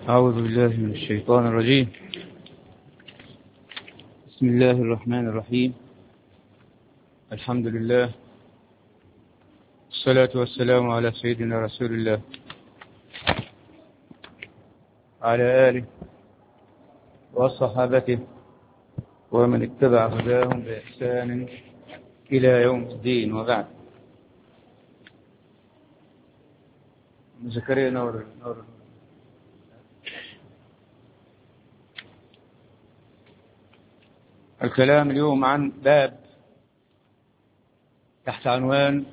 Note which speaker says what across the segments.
Speaker 1: أعوذ بالله من الشيطان الرجيم. بسم الله الرحمن الرحيم. الحمد لله، الصلاة والسلام على سيدنا رسول الله على آله وصحابته ومن اتبع هداهم بإحسان إلى يوم الدين، وبعد. زكريا نور. الكلام اليوم عن باب تحت عنوان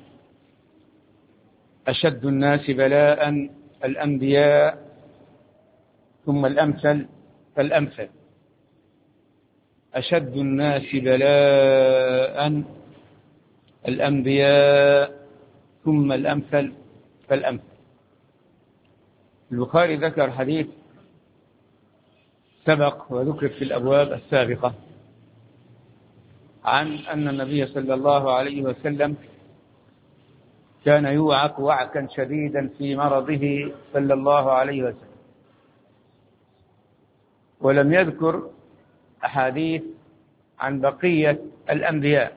Speaker 1: أشد الناس بلاء الأنبياء ثم الأمثل فالأمثل. أشد الناس بلاء الأنبياء ثم الأمثل فالأمثل. البخاري ذكر حديث سبق وذكر في الأبواب السابقة عن أن النبي صلى الله عليه وسلم كان يوعك وعكا شديدا في مرضه صلى الله عليه وسلم، ولم يذكر أحاديث عن بقية الأنبياء،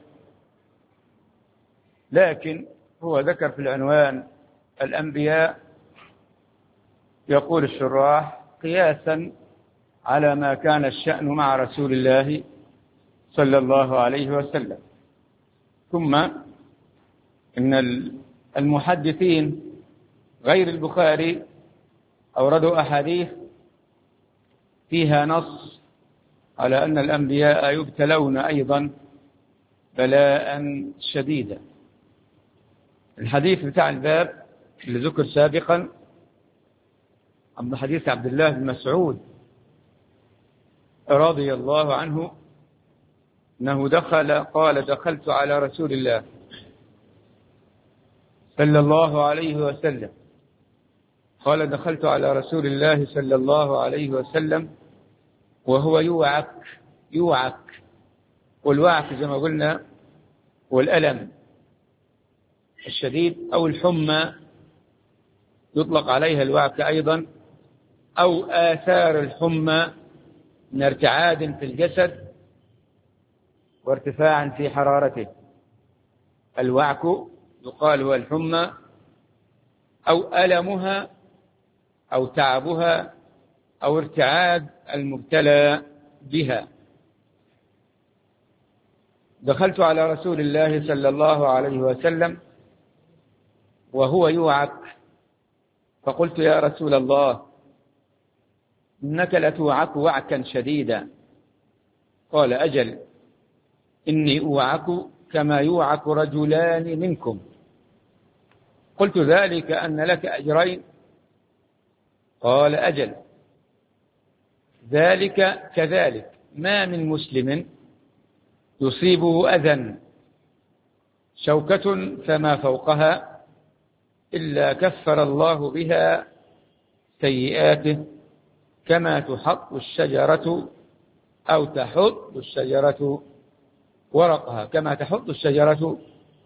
Speaker 1: لكن هو ذكر في العنوان الأنبياء. يقول الشراح قياسا على ما كان الشأن مع رسول الله صلى الله عليه وسلم. ثم إن المحدثين غير البخاري أوردوا أحاديث فيها نص على أن الأنبياء يبتلون أيضا بلاء شديدا. الحديث بتاع الباب اللي ذكر سابقا عن حديث عبد الله بن مسعود رضي الله عنه أنه قال دخلت على رسول الله صلى الله عليه وسلم قال دخلت على رسول الله صلى الله عليه وسلم وهو يوعك، والوعك زي ما قلنا والألم الشديد أو الحمى يطلق عليها الوعك أيضا، أو آثار الحمى من ارتعاد في الجسد وارتفاع في حرارته. الوعك يقال هو الحمى أو ألمها أو تعبها أو ارتعاد المبتلى بها. دخلت على رسول الله صلى الله عليه وسلم وهو يوعك فقلت يا رسول الله إنك لتوعك وعكا شديدا. قال أجل، إني أوعك كما يوعك رجلان منكم. قلت ذلك أن لك أجرين؟ قال أجل، ذلك كذلك، ما من مسلم يصيبه أذى شوكة فما فوقها إلا كفر الله بها سيئاته كما تحط الشجرة أو تحط الشجرة ورقها، كما تحط الشجرة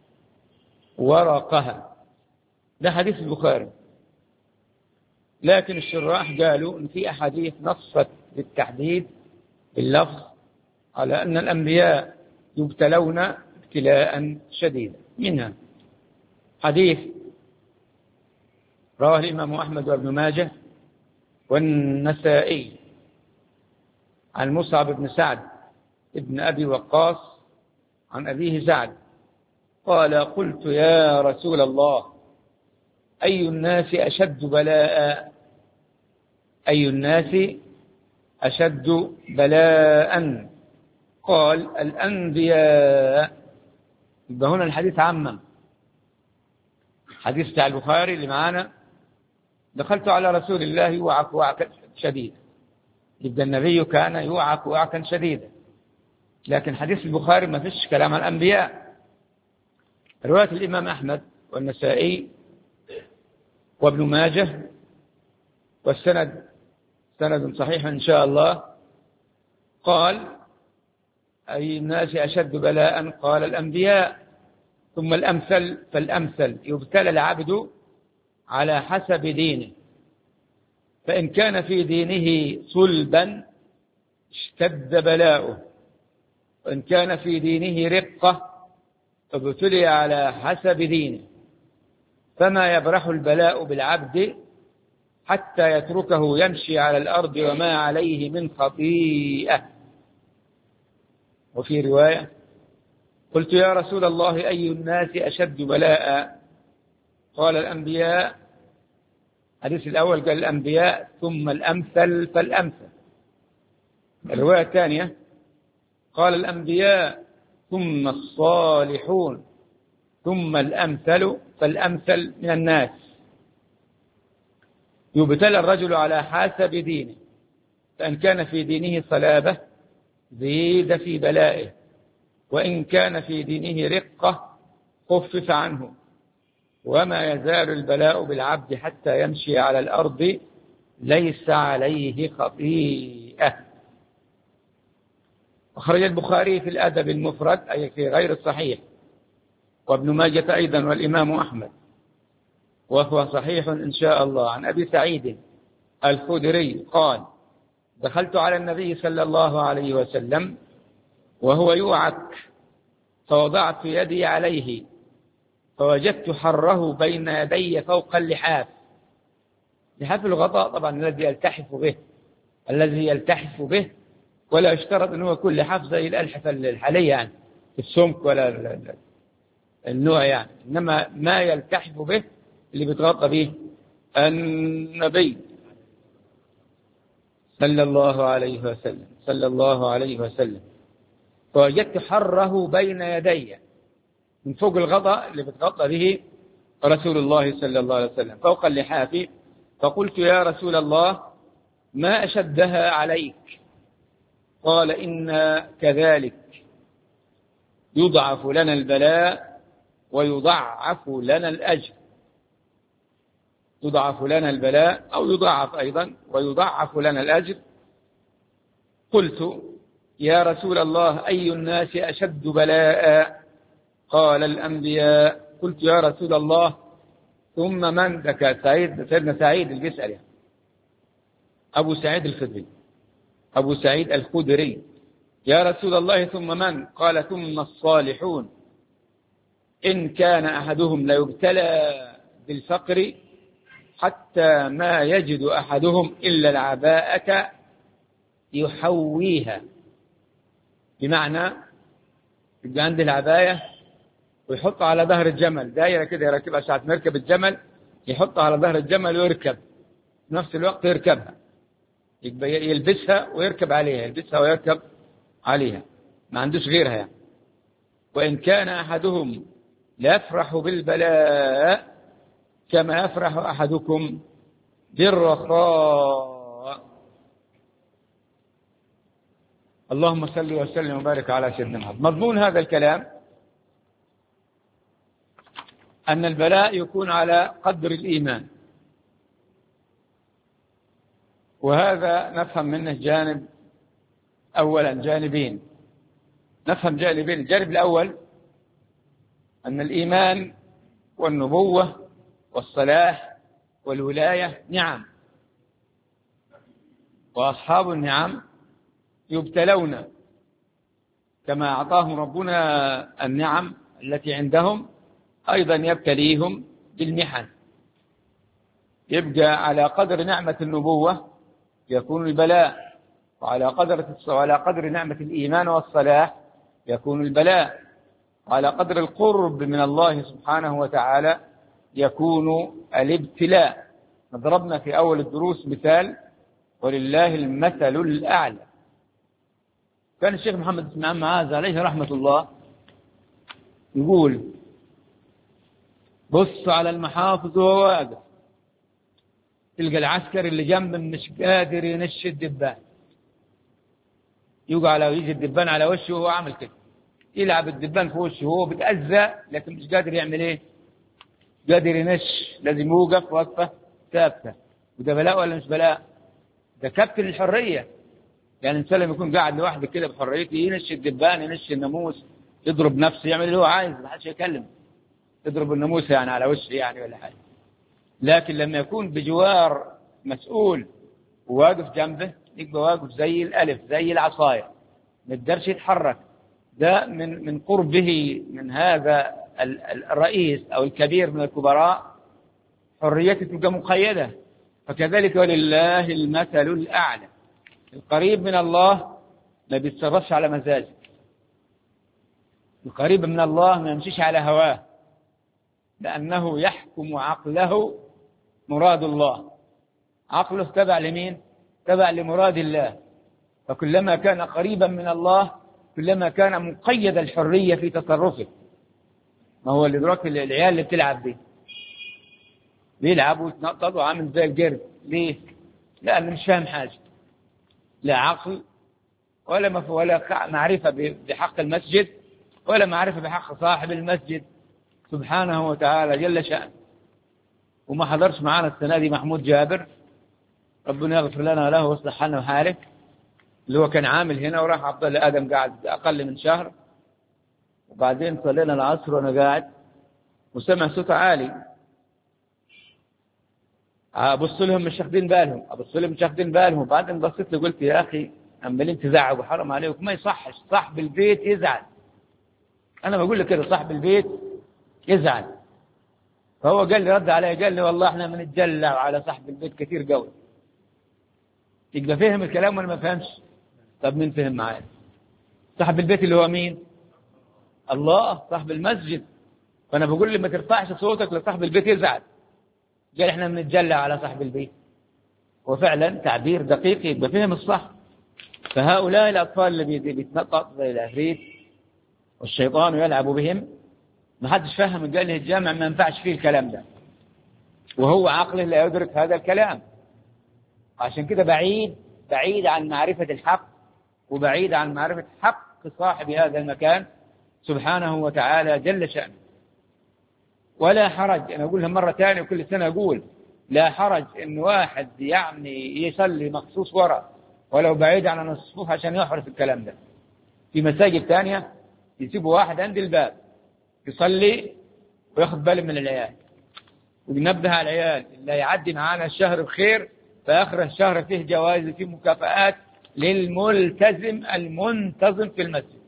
Speaker 1: ورقها. ده حديث البخاري، لكن الشراح قالوا إن في أحاديث نصت بالتحديد باللفظ على أن الأنبياء يبتلون ابتلاء شديدا. منها حديث رواه الإمام أحمد وابن ماجه والنسائي عن مصعب بن سعد ابن أبي وقاص عن أبيه سعد قال قلت يا رسول الله أي الناس أشد بلاء؟ أي الناس أشد بلاء؟ قال الأنبياء. يبقى هنا الحديث عمم. حديث بتاع البخاري اللي معانا دخلت على رسول الله يوعك وعكا شديدا، يبقى النبي كان يوعك وعكا شديدا. لكن حديث البخاري ما فيش كلام عن الأنبياء. رواية الإمام أحمد والنسائي وابن ماجه والسند سند صحيح إن شاء الله. قال أي الناس أشد بلاء؟ قال الأنبياء. ثم الأمثل فالأمثل، يبتلى العبد على حسب دينه. فإن كان في دينه صلبا اشتد بلاؤه، وإن كان في دينه رقة ابتلي على حسب دينه، فما يبرح البلاء بالعبد حتى يتركه يمشي على الأرض وما عليه من خطيئة. وفي رواية: قلت يا رسول الله أي الناس أشد بلاء؟ قال الأنبياء. الحديث الأول قال الأنبياء ثم الأمثل فالأمثل. الرواية الثانية قال الأنبياء ثم الصالحون ثم الأمثل فالأمثل من الناس. يبتلى الرجل على حسب دينه، فإن كان في دينه صلابة زيد في بلائه، وإن كان في دينه رقة خفف عنه، وما يزال البلاء بالعبد حتى يمشي على الأرض ليس عليه خطيئة. أخرج البخاري في الأدب المفرد أي في غير الصحيح، وابن ماجة أيضا والإمام أحمد، وهو صحيح إن شاء الله، عن أبي سعيد الخدري قال: دخلت على النبي صلى الله عليه وسلم وهو يوعك، فوضعت يدي عليه فوجدت حره بين يدي فوق اللحاف. لحاف الغطاء طبعا الذي يلتحف به، ولا يشترط أنه يكون لحاف زي الألحفة الحالية يعني في السمك ولا النوع يعني، إنما ما يلتحف به اللي بيتغطى به النبي صلى الله عليه وسلم. فوجدت حره بين يدي من فوق الغطاء اللي بتغطى به رسول الله صلى الله عليه وسلم فوق اللحاف، فقلت يا رسول الله ما أشدها عليك؟ قال: إنا كذلك يضعف لنا البلاء ويضعف لنا الأجر. يضعف لنا البلاء أو يضعف أيضا ويضعف لنا الأجر. قلت يا رسول الله أي الناس أشد بلاء؟ قال الأنبياء. قلت يا رسول الله ثم من؟ ذكى سيدنا سعيد اللي بيسأل يعني. أبو سعيد الخدري. يا رسول الله ثم من؟ قال ثم الصالحون، إن كان أحدهم ليبتلى بالفقر حتى ما يجد أحدهم إلا العباءة يحويها. بمعنى يبقى عنده العباية ويحطها على ظهر الجمل، دايرة كده يركبها ساعة ما يركب الجمل، يحطها على ظهر الجمل ويركب في نفس الوقت يركبها، يبقى يلبسها ويركب عليها، يلبسها ويركب عليها، ما عندوش غيرها يعني. وإن كان أحدهم لا يفرح بالبلاء كما يفرح أحدكم بالرخاء. اللهم صل وسلم وبارك على سيدنا محمد. مضمون هذا الكلام أن البلاء يكون على قدر الإيمان، وهذا نفهم منه جانب أولا، جانبين نفهم جانبين. الجانب الأول أن الإيمان والنبوة والصلاح والولاية نعم، وأصحاب النعم يبتلون كما أعطاهم ربنا النعم التي عندهم، أيضا يبتليهم بالمحن. يبقى على قدر نعمة النبوة يكون البلاء، وعلى قدر نعمة الإيمان والصلاح يكون البلاء، وعلى قدر القرب من الله سبحانه وتعالى يكون الابتلاء. ضربنا في أول الدروس مثال ولله المثل الأعلى. كان الشيخ محمد بن معاذ عليه رحمة الله يقول: بص على المحافظ وهو واقف، تلقى العسكري اللي جنبه مش قادر ينشي الدبان، يجي الدبان على وشه وهو عامل كده، يلعب الدبان في وشه وهو بيتأذى لكن مش قادر يعمل ايه؟ قادر ينش، لازم يوقف وقفة ثابتة. وده بلاء ولا مش بلاء؟ ده كابتن الحرية. يعني الإنسان لما يكون قاعد لوحده كده بحريته ينش الدبان، ينش الناموس، يضرب نفسه، يعمل اللي هو عايز، ما حدش يكلم، يضرب الناموس يعني على وشه يعني ولا حاجة. لكن لما يكون بجوار مسؤول وواقف جنبه يبقى واقف زي الألف زي العصاية، ما يقدرش يتحرك. ده من قربه من هذا الرئيس أو الكبير من الكبراء حريته تبقى مقيدة. فكذلك ولله المثل الأعلى. القريب من الله ما بيتصرفش على مزاجه، القريب من الله ما يمشيش على هواه، لأنه يحكم عقله مراد الله. عقله تبع لمين؟ تبع لمراد الله. فكلما كان قريبا من الله كلما كان مقيد الحرية في تصرفه. ما هو اللي دلوقتي العيال اللي بتلعب دي بيلعبوا ويتنططوا عامل زي القرد. ليه؟ لأنه مش فاهم حاجة، لا عقل ولا معرفة بحق المسجد ولا معرفة بحق صاحب المسجد سبحانه وتعالى جل شأنه. وما حضرش معانا السنة دي محمود جابر، ربنا يغفر لنا له ويصلح حالنا وحاله، اللي هو كان عامل هنا وراح عبد الله آدم قاعد أقل من شهر، وبعدين صلينا العصر وأنا قاعد وسمع صوت عالي. أبص لهم مش واخدين بالهم، وبعدين بصيت له قلت يا أخي عمالين تزعقوا حرام عليكم، ما يصحش، صاحب البيت يزعل. أنا بقول لك كده، صاحب البيت يزعل. فهو قال لي رد علي قال لي والله احنا بنتجلى على صاحب البيت كثير قوي. يبقى فهم الكلام ولا ما فهمش؟ طب مين فهم معايا؟ صاحب البيت اللي هو مين؟ الله، صاحب المسجد. فأنا بقول لي ما ترفعش صوتك لصاحب البيت يزعل. قال احنا بنتجلى على صاحب البيت. وفعلا تعبير دقيق يبقى فهم الصح. فهؤلاء الأطفال اللي بيتنطط زي العفريت والشيطان يلعب بهم، ما حدش فهم. قال له الجامع ما ينفعش فيه الكلام ده، وهو عقله لا يدرك هذا الكلام. عشان كده بعيد عن معرفة الحق، وبعيد عن معرفة حق صاحب هذا المكان سبحانه وتعالى جل شأنه. ولا حرج، أنا أقولها مرة ثانية وكل سنة أقول، لا حرج إن واحد يعني يصلي مخصوص وراء ولو بعيد عن الصفوف عشان يحرس الكلام ده. في مساجد ثانية يسيبوا واحد عند الباب يصلي وياخذ باله من العيال، وينبه على العيال اللي يعدي معانا الشهر بخير، فآخر الشهر فيه جوائز وفيه مكافآت للملتزم المنتظم في المسجد.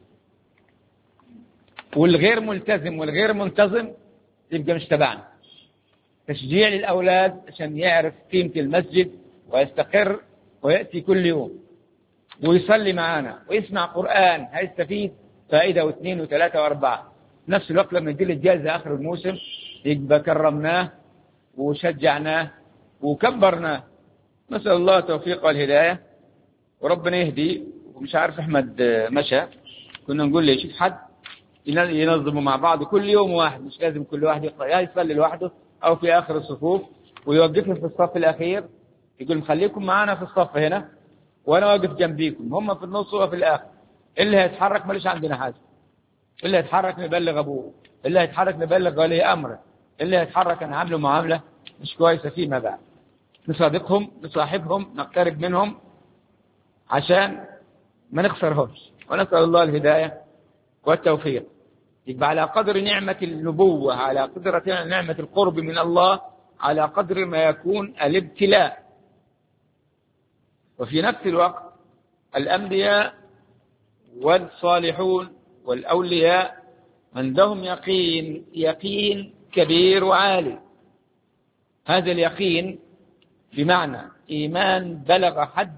Speaker 1: والغير ملتزم والغير منتظم يبقى مش تبعنا. تشجيع للأولاد عشان يعرف قيمة المسجد ويستقر ويأتي كل يوم ويصلي معانا ويسمع قرآن، هيستفيد فائدة واثنين وثلاثة وأربعة. نفس الوقت لما يجي الجائزة آخر الموسم يبقى كرمناه وشجعناه وكبرناه. نسأل الله التوفيق والهداية وربنا يهدي. ومش عارف أحمد مشى، كنا نقول لي شوف حد ينظموا مع بعض كل يوم واحد، مش لازم كل واحد يا يصلي لوحده أو في آخر الصفوف، ويوقفهم في الصف الأخير يقول خليكم معانا في الصف هنا وأنا واقف جنبيكم، هم في النص وفي الآخر. اللي هيتحرك ماليش عندنا حاجة، اللي هيتحرك نبلغ أبوه، اللي هيتحرك نبلغ ولي أمره، اللي هيتحرك نعامله معاملة مش كويسة فيما بعد. نصادقهم، نصاحبهم، نقترب منهم عشان ما نخسرهمش. ونسأل الله الهداية والتوفيق. يبقى على قدر نعمة النبوة، على قدر نعمة القرب من الله، على قدر ما يكون الابتلاء. وفي نفس الوقت الأنبياء والصالحون والأولياء عندهم يقين كبير وعالي. هذا اليقين بمعنى إيمان بلغ حد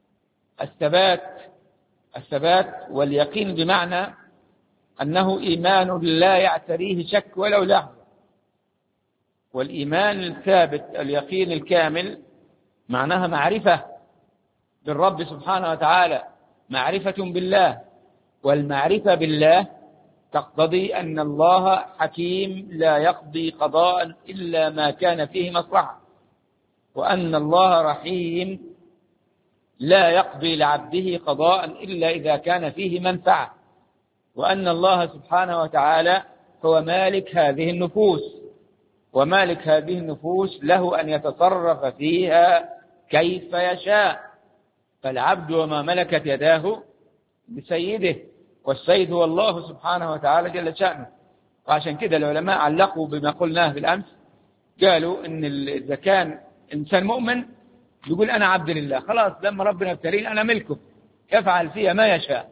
Speaker 1: الثبات، واليقين بمعنى أنه إيمان لا يعتريه شك ولو لحظة. والإيمان الثابت اليقين الكامل معناها معرفة بالرب سبحانه وتعالى، معرفة بالله. والمعرفة بالله تقتضي أن الله حكيم لا يقضي قضاء إلا ما كان فيه مصلحة، وأن الله رحيم لا يقضي لعبده قضاء إلا إذا كان فيه منفعة، وأن الله سبحانه وتعالى هو مالك هذه النفوس، ومالك هذه النفوس له أن يتصرف فيها كيف يشاء. فالعبد وما ملكت يداه بسيده، والسيد هو الله سبحانه وتعالى جل شأنه. وعشان كده العلماء علقوا بما قلناه بالأمس، قالوا إن إذا كان إنسان مؤمن يقول أنا عبد لله، خلاص لما ربنا ابتليني أنا ملكه، يفعل فيها ما يشاء.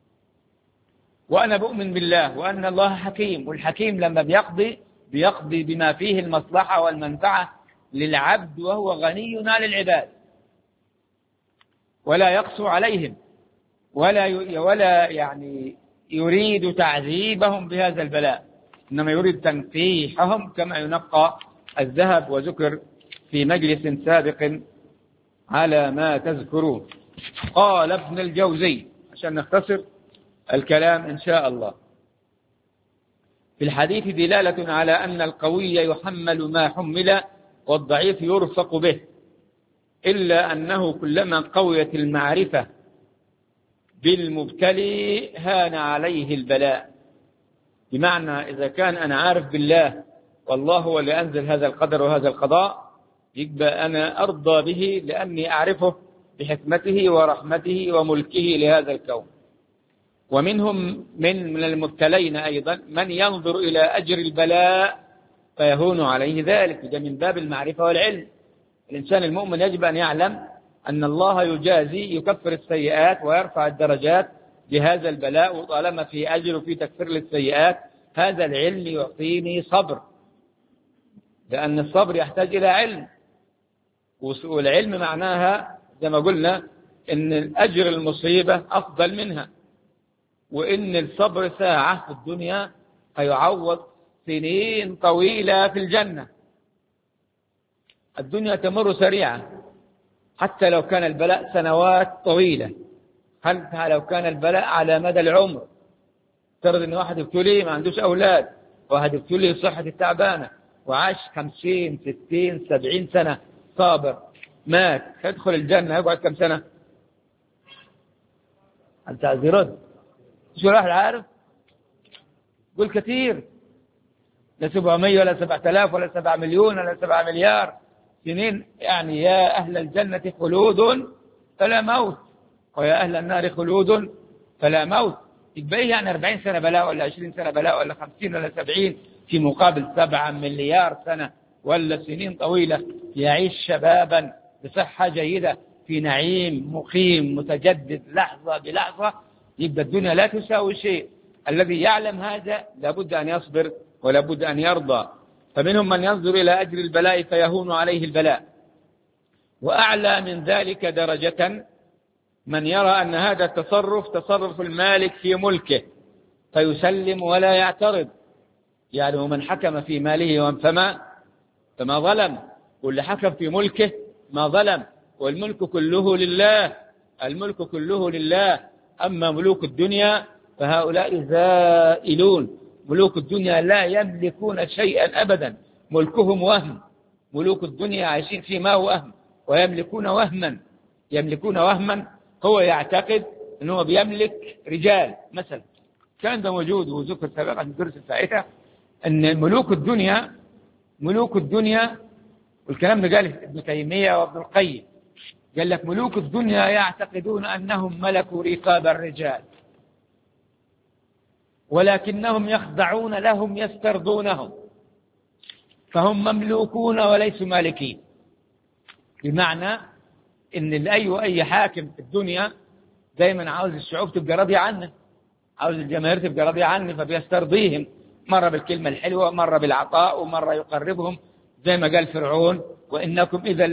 Speaker 1: وأنا بؤمن بالله وأن الله حكيم، والحكيم لما بيقضي بما فيه المصلحة والمنفعة للعبد وهو غني عن العباد، ولا يقسو عليهم ولا يعني يريد تعذيبهم بهذا البلاء، إنما يريد تنقيحهم كما ينقى الذهب، وذكر في مجلس سابق على ما تذكرون. قال ابن الجوزي عشان نختصر الكلام إن شاء الله: في الحديث دلالة على أن القوي يحمل ما حمل والضعيف يرفق به، إلا أنه كلما قويت المعرفة بالمبتلي هان عليه البلاء. بمعنى إذا كان أنا عارف بالله والله هو اللي أنزل هذا القدر وهذا القضاء، يبقى أنا أرضى به لأني أعرفه بحكمته ورحمته وملكه لهذا الكون. ومنهم من المبتلين أيضا من ينظر إلى أجر البلاء فيهون عليه ذلك، ده من باب المعرفة والعلم. الإنسان المؤمن يجب أن يعلم أن الله يجازي، يكفر السيئات ويرفع الدرجات بهذا البلاء، وطالما في أجر وفي تكفير للسيئات هذا العلم يعطيني صبر، لأن الصبر يحتاج إلى علم، والعلم معناها زي ما قلنا إن أجر المصيبة أفضل منها، وإن الصبر ساعة في الدنيا فيعوض سنين طويلة في الجنة. الدنيا تمر سريعة حتى لو كان البلاء سنوات طويلة، حتى لو كان البلاء على مدى العمر. ترى إن واحد ابتلي ما عندوش أولاد، واحد ابتلي صحة التعبانة وعاش 50 60 70 سنة صابر، مات، يدخل الجنة يقعد كم سنة؟ أنت عايز يرد شو راح عارف؟ قول كثير، لا 700 ولا 7000 ولا 7 مليون ولا 7 مليار سنين. يعني يا أهل الجنة خلود فلا موت، ويا أهل النار خلود فلا موت. يبقى إيه يعني 40 سنة بلاء ولا 20 سنة بلاء ولا 50 ولا 70 في مقابل 7 مليار سنة ولا سنين طويلة يعيش شبابا بصحة جيدة في نعيم مقيم متجدد لحظة بلحظة. يبقى الدنيا لا تساوي شيء. الذي يعلم هذا لابد أن يصبر ولابد أن يرضى. فمنهم من ينظر إلى أجر البلاء فيهون عليه البلاء. وأعلى من ذلك درجة من يرى أن هذا التصرف تصرف المالك في ملكه فيسلم ولا يعترض. يعني ومن حكم في ماله فما ظلم، واللي حكم في ملكه ما ظلم، والملك كله لله، الملك كله لله. أما ملوك الدنيا فهؤلاء زائلون، ملوك الدنيا لا يملكون شيئا أبدا، ملكهم وهم. ملوك الدنيا عايشين فيما هو وهم، ويملكون وهما. هو يعتقد أنه بيملك رجال مثلا، كان ده موجود وذكر سابقا في الدرس الفائتة أن ملوك الدنيا والكلام ده قال ابن تيمية وابن القيم، قال لك ملوك الدنيا يعتقدون أنهم ملكوا رقاب الرجال، ولكنهم يخضعون لهم يسترضونهم، فهم مملوكون وليسوا مالكين. بمعنى ان اي حاكم في الدنيا دايما عاوز الشعوب تبقى راضيه عنه، عاوز الجماهير تبقى راضيه عنه، فبيسترضيهم مره بالكلمه الحلوه، مره بالعطاء، ومره يقربهم زي ما قال فرعون وانكم اذا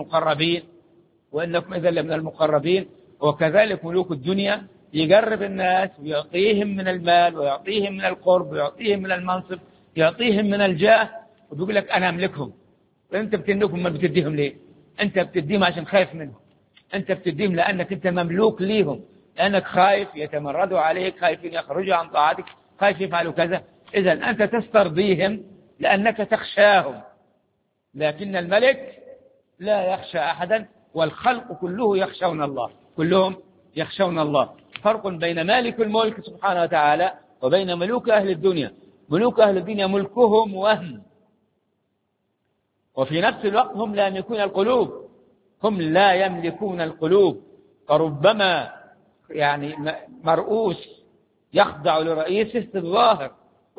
Speaker 1: لمن المقربين. وكذلك ملوك الدنيا يقرب الناس ويعطيهم من المال ويعطيهم من القرب ويعطيهم من المنصب يعطيهم من الجاه، وبيقول لك انا املكهم. انت بتملكهم، ما بتديهم ليه؟ انت بتديهم عشان خايف منهم، انت بتديهم لانك انت مملوك ليهم، لانك خايف يتمردوا عليك، خايفين يخرجوا عن طاعتك، خايف يفعلوا كذا. اذا انت تسترضيهم لانك تخشاهم، لكن الملك لا يخشى احدا، والخلق كله يخشون الله، كلهم يخشون الله. فرق بين مالك الملك سبحانه وتعالى وبين ملوك أهل الدنيا. ملوك أهل الدنيا ملكهم وهم، وفي نفس الوقت هم لا يملكون القلوب. فربما يعني مرؤوس يخضع لرئيسه في الظاهر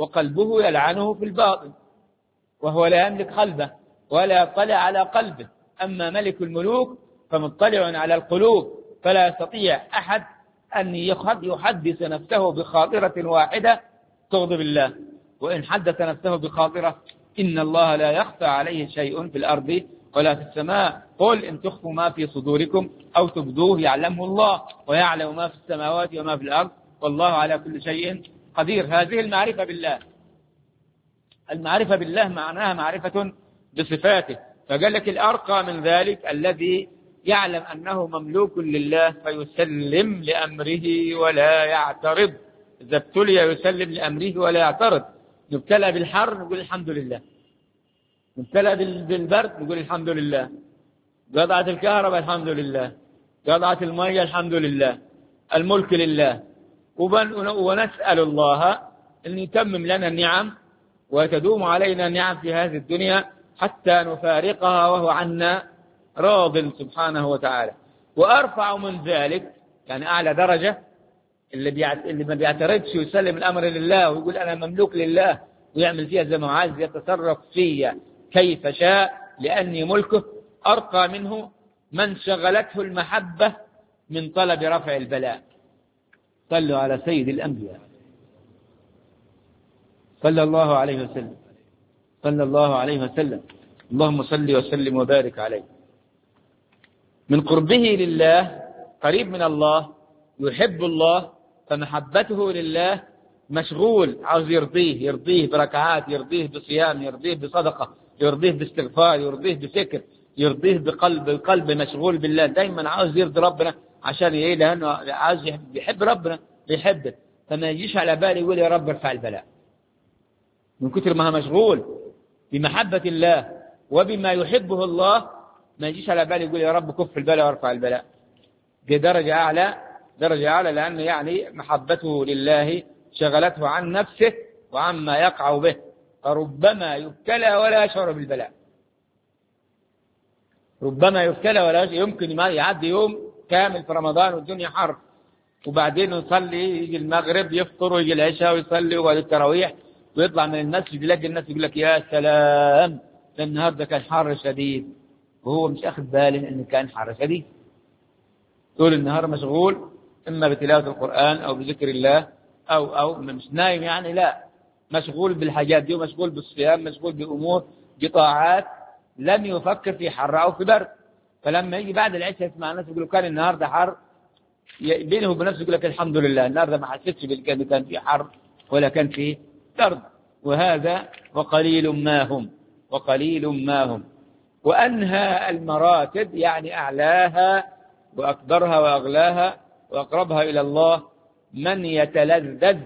Speaker 1: وقلبه يلعنه في الباطن، وهو لا يملك قلبه ولا يطلع على قلبه، أما ملك الملوك فمطلع على القلوب، فلا يستطيع أحد أن يحدث نفسه بخاطرة واحدة تغضب الله. وإن حدث نفسه بخاطرة إن الله لا يخفى عليه شيء في الأرض ولا في السماء. قل إن تخفوا ما في صدوركم أو تبدوه يعلمه الله، ويعلم ما في السماوات وما في الأرض، والله على كل شيء قدير. هذه المعرفة بالله. المعرفة بالله معناها معرفة بصفاته. فقال لك الأرقى من ذلك الذي يعلم أنه مملوك لله فيسلم لأمره ولا يعترض. إذا ابتلي يسلم لأمره ولا يعترض. نبتلى بالحر نقول الحمد لله، نبتلى بالبرد نقول الحمد لله، قطعت الكهرباء الحمد لله، قطعت المية الحمد لله، الملك لله. ونسأل الله أن يتمم لنا النعم وتدوم علينا النعم في هذه الدنيا حتى نفارقها وهو عنا راض سبحانه وتعالى. وأرفع من ذلك يعني أعلى درجة اللي ما بيعترضش ويسلم الأمر لله ويقول أنا مملوك لله ويعمل فيها زي ما عايز، يتصرف فيها كيف شاء لأني ملكه. أرقى منه من شغلته المحبة من طلب رفع البلاء. صلوا على سيد الأنبياء صلى الله عليه وسلم، صلى الله عليه وسلم. اللهم صل وسلم وبارك عليه. من قربه لله قريب من الله، يحب الله، فمحبته لله مشغول، عاوز يرضيه بركعات، يرضيه بصيام، يرضيه بصدقة، يرضيه باستغفار، يرضيه بذكر، يرضيه بقلب مشغول بالله. دايما عاوز يرضي ربنا عشان ايه؟ لأنه عاوز يحب ربنا، بيحبه. فما يجيش على باله يقول يا رب ارفع البلاء، من كثر ما هو مشغول بمحبة الله وبما يحبه الله. ما يجيش على باله يقول يا رب كف البلاء وارفع البلاء. دي درجة أعلى لأنه يعني محبته لله شغلته عن نفسه وعما يقع به، فربما يبتلى ولا يشعر بالبلاء. ربما يبتلى ولا يشعر. يمكن يعدي يوم كامل في رمضان والدنيا حر، وبعدين يصلي، يجي المغرب يفطر ويجي العشاء ويصلي وبعد التراويح ويطلع من المسجد يلاقي الناس يقول لك يا سلام النهارده كان حر شديد، وهو مش أخذ باله إنه كان حر شديد. طول النهار مشغول إما بتلاوة القرآن أو بذكر الله أو مش نايم يعني، لا، مشغول بالحاجات دي ومشغول بالصيام، مشغول بأمور بطاعات، لم يفكر في حر أو في برد. فلما يجي بعد العشاء يسمع الناس يقولوا كان النهارده حر، بينه وبنفسه يقول لك الحمد لله النهارده ما حسيتش كان في حر ولا كان في برد. وهذا وقليل ما هم. وأنهى المراتب يعني أعلاها وأكبرها وأغلاها وأقربها إلى الله من يتلذذ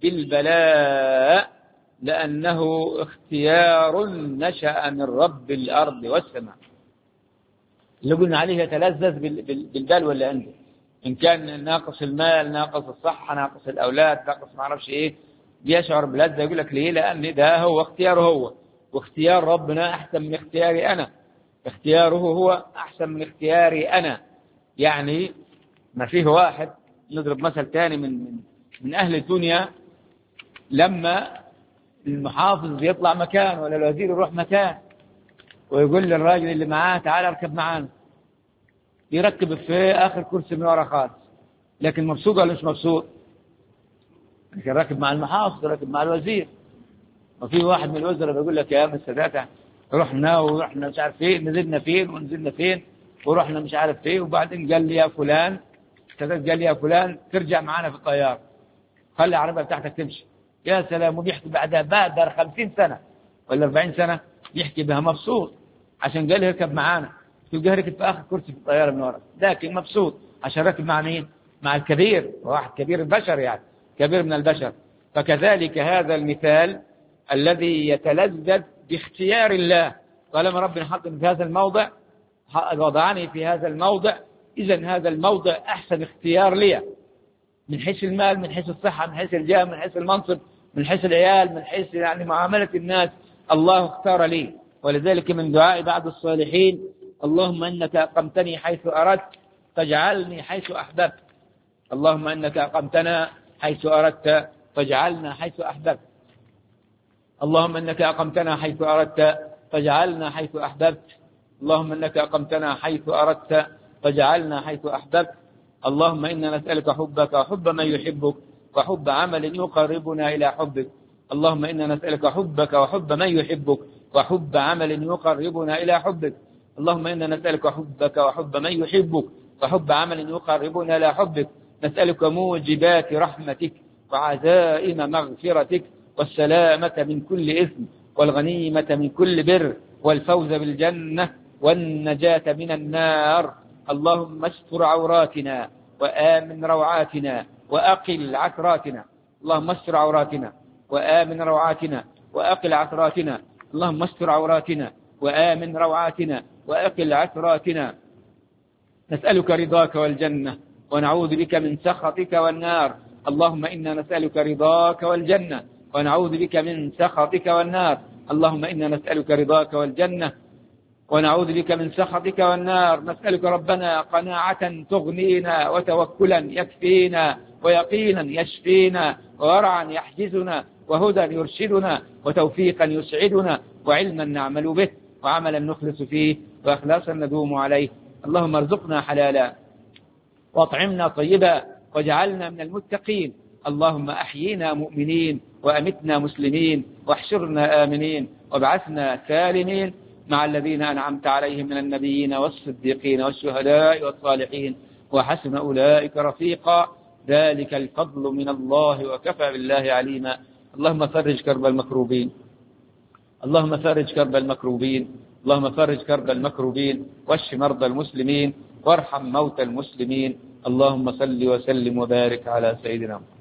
Speaker 1: بالبلاء لأنه اختيار نشأ من رب الأرض والسماء. اللي قلنا عليه يتلذذ بالبال ولا عنده، إن كان ناقص المال، ناقص الصحة، ناقص الأولاد، ناقص ما أعرفش إيه، بيشعر بلذة. يقول لك ليه؟ لأن ده هو اختياره هو، واختيار ربنا أحسن من اختياري أنا. اختياره هو أحسن من اختياري أنا. يعني ما فيه واحد، نضرب مثل تاني من أهل الدنيا، لما المحافظ يطلع مكان ولا الوزير يروح مكان ويقول للراجل اللي معاه تعال اركب معانا، يركب في آخر كرسي من ورا خالص، لكن مبسوط ولا مش مبسوط؟ لكن راكب مع المحافظ، راكب مع الوزير. وفي واحد من الوزراء بيقول لك يا السادات ورحنا مش عارف فين، نزلنا فين ونزلنا فين ورحنا مش عارف فين، وبعدين قال لي يا فلان، السادات قال لي يا فلان ترجع معانا في الطيارة، خلي العربية بتاعتك تمشي. يا سلام. وبيحكي بعدها بقدر 50 سنة ولا 40 سنة يحكي بها مبسوط عشان قال لي اركب معانا، تلقاه ركب في آخر كرسي في الطيارة من ورا، لكن مبسوط عشان ركب مع مين؟ مع الكبير، واحد كبير البشر يعني، كبير من البشر. فكذلك هذا المثال الذي يتلذذ باختيار الله. طالما ربنا حطني في هذا الموضع، وضعني في هذا الموضع، إذن هذا الموضع أحسن اختيار لي من حيث المال، من حيث الصحة، من حيث الجاه، من حيث المنصب، من حيث العيال، من حيث يعني معاملة الناس. الله اختار لي. ولذلك من دعاء بعض الصالحين اللهم إنك أقمتني حيث أردت فاجعلني حيث أحببت. اللهم إنك أقمتنا حيث أردت فاجعلنا حيث أحببت. اللهم إنك أقمتنا حيث أردت فاجعلنا حيث أحببت. اللهم إنك أقمتنا حيث أردت وجعلنا حيث أحببت. اللهم إنا نسألك حبك وحب من يحبك وحب عمل يقربنا إلى حبك. اللهم إنا نسألك حبك وحب من يحبك وحب عمل يقربنا إلى حبك. اللهم إنا نسألك حبك وحب من يحبك وحب عمل يقربنا إلى حبك. نسألك موجبات رحمتك وعزائم مغفرتك والسلامة من كل إثم والغنيمة من كل بر والفوز بالجنة والنجاة من النار. اللهم استر عوراتنا وآمن روعاتنا وأقل عثراتنا. اللهم استر عوراتنا وآمن روعاتنا وأقل عثراتنا. اللهم استر عوراتنا وآمن روعاتنا وأقل عثراتنا. نسألك رضاك والجنة ونعوذ بك من سخطك والنار. اللهم إنا نسألك رضاك والجنة ونعوذ بك من سخطك والنار. اللهم إنا نسألك رضاك والجنة ونعوذ بك من سخطك والنار. نسألك ربنا قناعة تغنينا وتوكلا يكفينا ويقينا يشفينا وورعا يحجزنا وهدى يرشدنا وتوفيقا يسعدنا وعلما نعمل به وعملا نخلص فيه وإخلاصا ندوم عليه. اللهم ارزقنا حلالا واطعمنا طيبا واجعلنا من المتقين. اللهم أحيينا مؤمنين وأمتنا مسلمين واحشرنا آمنين وابعثنا سالمين مع الذين أنعمت عليهم من النبيين والصديقين والشهداء والصالحين وحسن أولئك رفيقا. ذلك الفضل من الله وكفى بالله عليما. اللهم فرج كرب المكروبين. اللهم فرج كرب المكروبين. اللهم فرج كرب المكروبين واشف مرضى المسلمين وارحم موتى المسلمين. اللهم صل وسلم وبارك على سيدنا محمد.